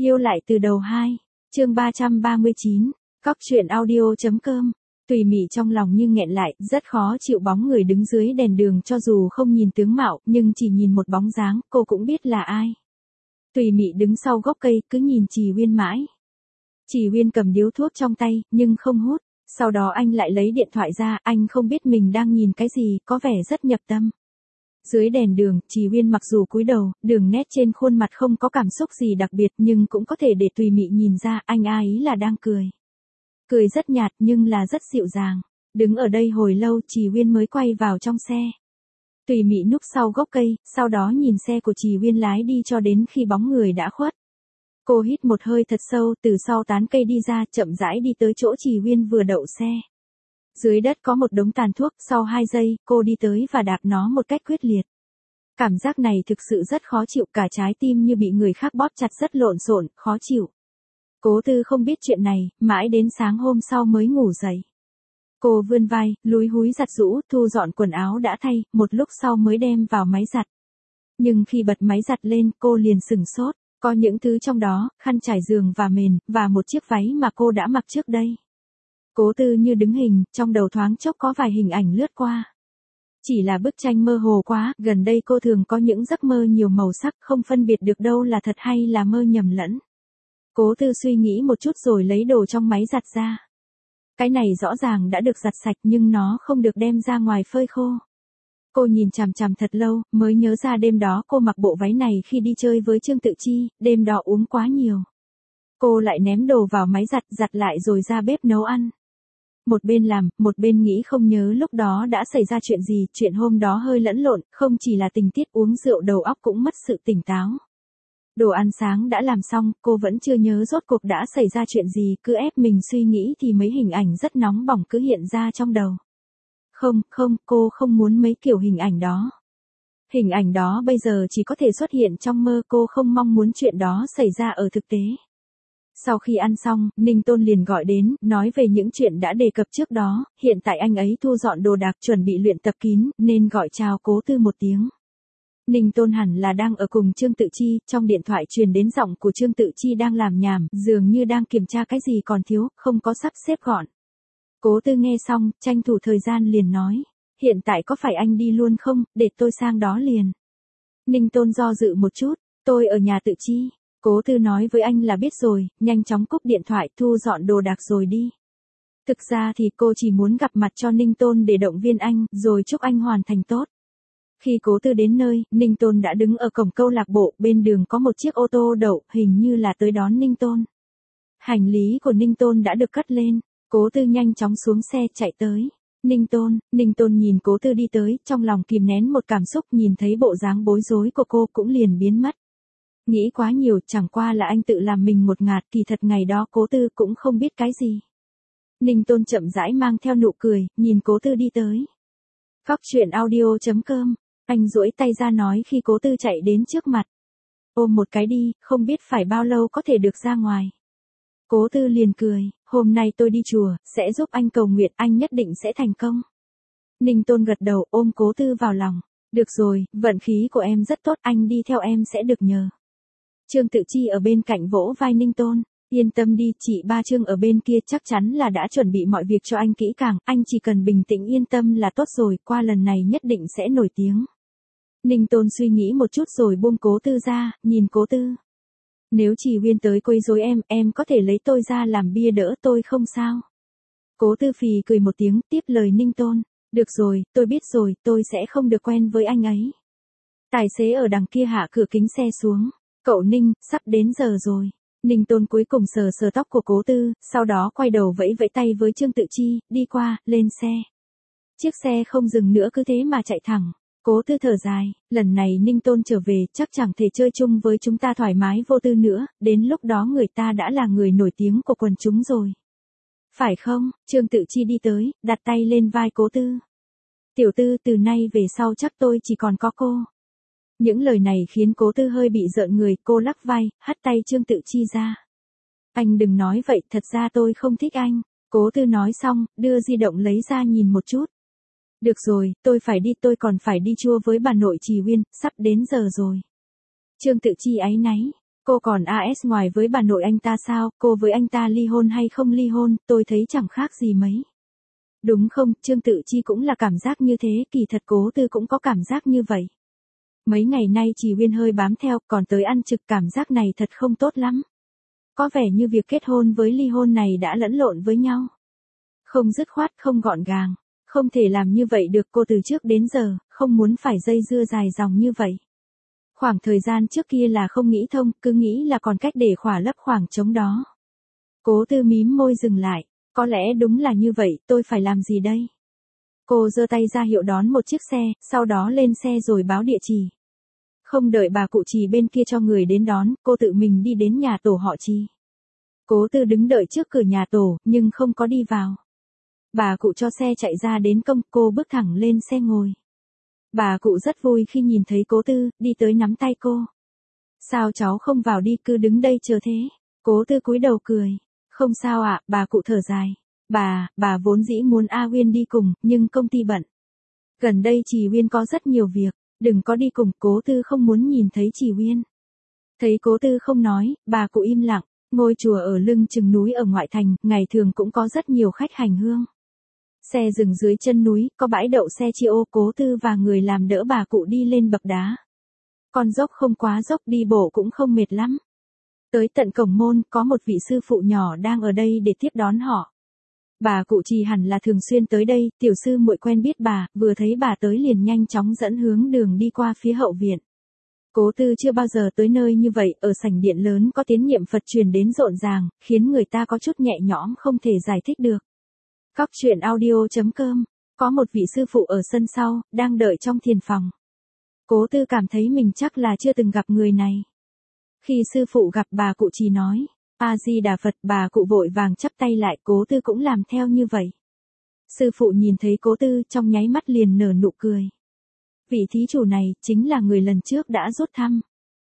Yêu lại từ đầu 2, chương 339, cóc truyện audio.com. Tùy Mị trong lòng như nghẹn lại, rất khó chịu bóng người đứng dưới đèn đường, cho dù không nhìn tướng mạo, nhưng chỉ nhìn một bóng dáng, cô cũng biết là ai. Tùy Mị đứng sau gốc cây, cứ nhìn Trì Uyên mãi. Trì Uyên cầm điếu thuốc trong tay, nhưng không hút. Sau đó anh lại lấy điện thoại ra, anh không biết mình đang nhìn cái gì, có vẻ rất nhập tâm. Dưới đèn đường, Trì Uyên mặc dù cúi đầu, đường nét trên khuôn mặt không có cảm xúc gì đặc biệt, nhưng cũng có thể để Tùy Mị nhìn ra anh ấy là đang cười. Cười rất nhạt nhưng là rất dịu dàng. Đứng ở đây hồi lâu, Trì Uyên mới quay vào trong xe. Tùy Mị núp sau gốc cây, sau đó nhìn xe của Trì Uyên lái đi cho đến khi bóng người đã khuất. Cô hít một hơi thật sâu, từ sau tán cây đi ra, chậm rãi đi tới chỗ Trì Uyên vừa đậu xe. Dưới đất có một đống tàn thuốc, sau 2 giây, cô đi tới và đạp nó một cách quyết liệt. Cảm giác này thực sự rất khó chịu, cả trái tim như bị người khác bóp chặt, rất lộn xộn, khó chịu. Cố Tư không biết chuyện này, mãi đến sáng hôm sau mới ngủ dậy. Cô vươn vai, lúi húi giặt giũ, thu dọn quần áo đã thay, một lúc sau mới đem vào máy giặt. Nhưng khi bật máy giặt lên, cô liền sửng sốt, có những thứ trong đó, khăn trải giường và mền, và một chiếc váy mà cô đã mặc trước đây. Cố Tư như đứng hình, trong đầu thoáng chốc có vài hình ảnh lướt qua. Chỉ là bức tranh mơ hồ quá, gần đây cô thường có những giấc mơ nhiều màu sắc, không phân biệt được đâu là thật hay là mơ nhầm lẫn. Cố Tư suy nghĩ một chút rồi lấy đồ trong máy giặt ra. Cái này rõ ràng đã được giặt sạch nhưng nó không được đem ra ngoài phơi khô. Cô nhìn chằm chằm thật lâu, mới nhớ ra đêm đó cô mặc bộ váy này khi đi chơi với Trương Tự Chi, đêm đó uống quá nhiều. Cô lại ném đồ vào máy giặt lại rồi ra bếp nấu ăn. Một bên làm, một bên nghĩ không nhớ lúc đó đã xảy ra chuyện gì, chuyện hôm đó hơi lẫn lộn, không chỉ là tình tiết uống rượu đầu óc cũng mất sự tỉnh táo. Đồ ăn sáng đã làm xong, cô vẫn chưa nhớ rốt cuộc đã xảy ra chuyện gì, cứ ép mình suy nghĩ thì mấy hình ảnh rất nóng bỏng cứ hiện ra trong đầu. Không, cô không muốn mấy kiểu hình ảnh đó. Hình ảnh đó bây giờ chỉ có thể xuất hiện trong mơ, cô không mong muốn chuyện đó xảy ra ở thực tế. Sau khi ăn xong, Ninh Tôn liền gọi đến, nói về những chuyện đã đề cập trước đó, hiện tại anh ấy thu dọn đồ đạc chuẩn bị luyện tập kín, nên gọi chào Cố Tư một tiếng. Ninh Tôn hẳn là đang ở cùng Trương Tự Chi, trong điện thoại truyền đến giọng của Trương Tự Chi đang làm nhảm, dường như đang kiểm tra cái gì còn thiếu, không có sắp xếp gọn. Cố Tư nghe xong, tranh thủ thời gian liền nói, hiện tại có phải anh đi luôn không, để tôi sang đó liền. Ninh Tôn do dự một chút, tôi ở nhà Tự Chi. Cố Tư nói với anh là biết rồi, nhanh chóng cúp điện thoại, thu dọn đồ đạc rồi đi. Thực ra thì cô chỉ muốn gặp mặt cho Ninh Tôn để động viên anh, rồi chúc anh hoàn thành tốt. Khi Cố Tư đến nơi, Ninh Tôn đã đứng ở cổng câu lạc bộ, bên đường có một chiếc ô tô đậu, hình như là tới đón Ninh Tôn. Hành lý của Ninh Tôn đã được cất lên, Cố Tư nhanh chóng xuống xe chạy tới. Ninh Tôn nhìn Cố Tư đi tới, trong lòng kìm nén một cảm xúc, nhìn thấy bộ dáng bối rối của cô cũng liền biến mất. Nghĩ quá nhiều, chẳng qua là anh tự làm mình một ngạt, kỳ thật ngày đó Cố Tư cũng không biết cái gì. Ninh Tôn chậm rãi mang theo nụ cười, nhìn Cố Tư đi tới. cóc truyện audio.com, anh duỗi tay ra nói khi Cố Tư chạy đến trước mặt. Ôm một cái đi, không biết phải bao lâu có thể được ra ngoài. Cố Tư liền cười, hôm nay tôi đi chùa, sẽ giúp anh cầu nguyện, anh nhất định sẽ thành công. Ninh Tôn gật đầu, ôm Cố Tư vào lòng. Được rồi, vận khí của em rất tốt, anh đi theo em sẽ được nhờ. Trương Tự Chi ở bên cạnh vỗ vai Ninh Tôn, yên tâm đi, chị Ba Trương ở bên kia chắc chắn là đã chuẩn bị mọi việc cho anh kỹ càng, anh chỉ cần bình tĩnh yên tâm là tốt rồi, qua lần này nhất định sẽ nổi tiếng. Ninh Tôn suy nghĩ một chút rồi buông Cố Tư ra, nhìn Cố Tư. Nếu Trì Uyên tới quấy rối em có thể lấy tôi ra làm bia đỡ tôi không sao? Cố Tư phì cười một tiếng, tiếp lời Ninh Tôn. Được rồi, tôi biết rồi, tôi sẽ không được quen với anh ấy. Tài xế ở đằng kia hạ cửa kính xe xuống. Cậu Ninh, sắp đến giờ rồi. Ninh Tôn cuối cùng sờ sờ tóc của Cố Tư, sau đó quay đầu vẫy vẫy tay với Trương Tự Chi, đi qua, lên xe. Chiếc xe không dừng nữa cứ thế mà chạy thẳng. Cố Tư thở dài, lần này Ninh Tôn trở về chắc chẳng thể chơi chung với chúng ta thoải mái vô tư nữa, đến lúc đó người ta đã là người nổi tiếng của quần chúng rồi. Phải không? Trương Tự Chi đi tới, đặt tay lên vai Cố Tư. Tiểu Tư, từ nay về sau chắc tôi chỉ còn có cô. Những lời này khiến Cố Tư hơi bị rợn người, cô lắc vai, hất tay Trương Tự Chi ra. Anh đừng nói vậy, thật ra tôi không thích anh. Cố Tư nói xong, đưa di động lấy ra nhìn một chút. Được rồi, tôi phải đi, tôi còn phải đi chua với bà nội Trì Uyên, sắp đến giờ rồi. Trương Tự Chi áy náy. Cô còn AS ngoài với bà nội anh ta sao, cô với anh ta ly hôn hay không ly hôn, tôi thấy chẳng khác gì mấy. Đúng không, Trương Tự Chi cũng là cảm giác như thế, kỳ thật Cố Tư cũng có cảm giác như vậy. Mấy ngày nay Trì Uyên hơi bám theo, còn tới ăn trực cảm giác này thật không tốt lắm. Có vẻ như việc kết hôn với ly hôn này đã lẫn lộn với nhau. Không dứt khoát, không gọn gàng. Không thể làm như vậy được, cô từ trước đến giờ, không muốn phải dây dưa dài dòng như vậy. Khoảng thời gian trước kia là không nghĩ thông, cứ nghĩ là còn cách để khỏa lấp khoảng trống đó. Cố Tư mím môi dừng lại, có lẽ đúng là như vậy, tôi phải làm gì đây? Cô giơ tay ra hiệu đón một chiếc xe, sau đó lên xe rồi báo địa chỉ. Không đợi bà cụ Trì bên kia cho người đến đón, cô tự mình đi đến nhà tổ họ Trì. Cố Tư đứng đợi trước cửa nhà tổ, nhưng không có đi vào. Bà cụ cho xe chạy ra đến cổng, cô bước thẳng lên xe ngồi. Bà cụ rất vui khi nhìn thấy Cố Tư, đi tới nắm tay cô. Sao cháu không vào đi, cứ đứng đây chờ thế? Cố Tư cúi đầu cười. Không sao ạ, bà cụ thở dài. Bà vốn dĩ muốn A Uyên đi cùng, nhưng công ty bận. Gần đây Trì Uyên có rất nhiều việc, đừng có đi cùng, Cố Tư không muốn nhìn thấy Trì Uyên. Thấy Cố Tư không nói, bà cụ im lặng, ngôi chùa ở lưng chừng núi ở ngoại thành, ngày thường cũng có rất nhiều khách hành hương. Xe dừng dưới chân núi, có bãi đậu xe chi ô, Cố Tư và người làm đỡ bà cụ đi lên bậc đá. Con dốc không quá dốc, đi bộ cũng không mệt lắm. Tới tận cổng môn, có một vị sư phụ nhỏ đang ở đây để tiếp đón họ. Bà cụ Trì hẳn là thường xuyên tới đây, tiểu sư muội quen biết bà, vừa thấy bà tới liền nhanh chóng dẫn hướng đường đi qua phía hậu viện. Cố Tư chưa bao giờ tới nơi như vậy, ở sảnh điện lớn có tiếng niệm Phật truyền đến rộn ràng, khiến người ta có chút nhẹ nhõm không thể giải thích được. Cóc truyện audio.com, có một vị sư phụ ở sân sau, đang đợi trong thiền phòng. Cố Tư cảm thấy mình chắc là chưa từng gặp người này. Khi sư phụ gặp bà cụ Trì nói, A-di-đà Phật, bà cụ vội vàng chắp tay lại, Cố Tư cũng làm theo như vậy. Sư phụ nhìn thấy Cố Tư trong nháy mắt liền nở nụ cười. Vị thí chủ này, chính là người lần trước đã rút thăm.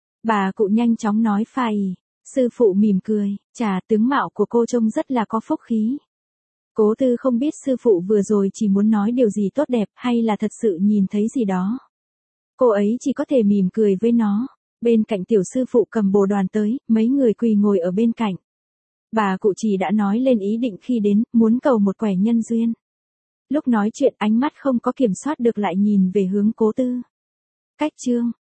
Bà cụ nhanh chóng nói phải. Sư phụ mỉm cười, chà, tướng mạo của cô trông rất là có phúc khí. Cố Tư không biết sư phụ vừa rồi chỉ muốn nói điều gì tốt đẹp hay là thật sự nhìn thấy gì đó. Cô ấy chỉ có thể mỉm cười với nó. Bên cạnh tiểu sư phụ cầm bồ đoàn tới, mấy người quỳ ngồi ở bên cạnh. Bà cụ Trì đã nói lên ý định khi đến, muốn cầu một quẻ nhân duyên. Lúc nói chuyện ánh mắt không có kiểm soát được lại nhìn về hướng Cố Tư. Cách chương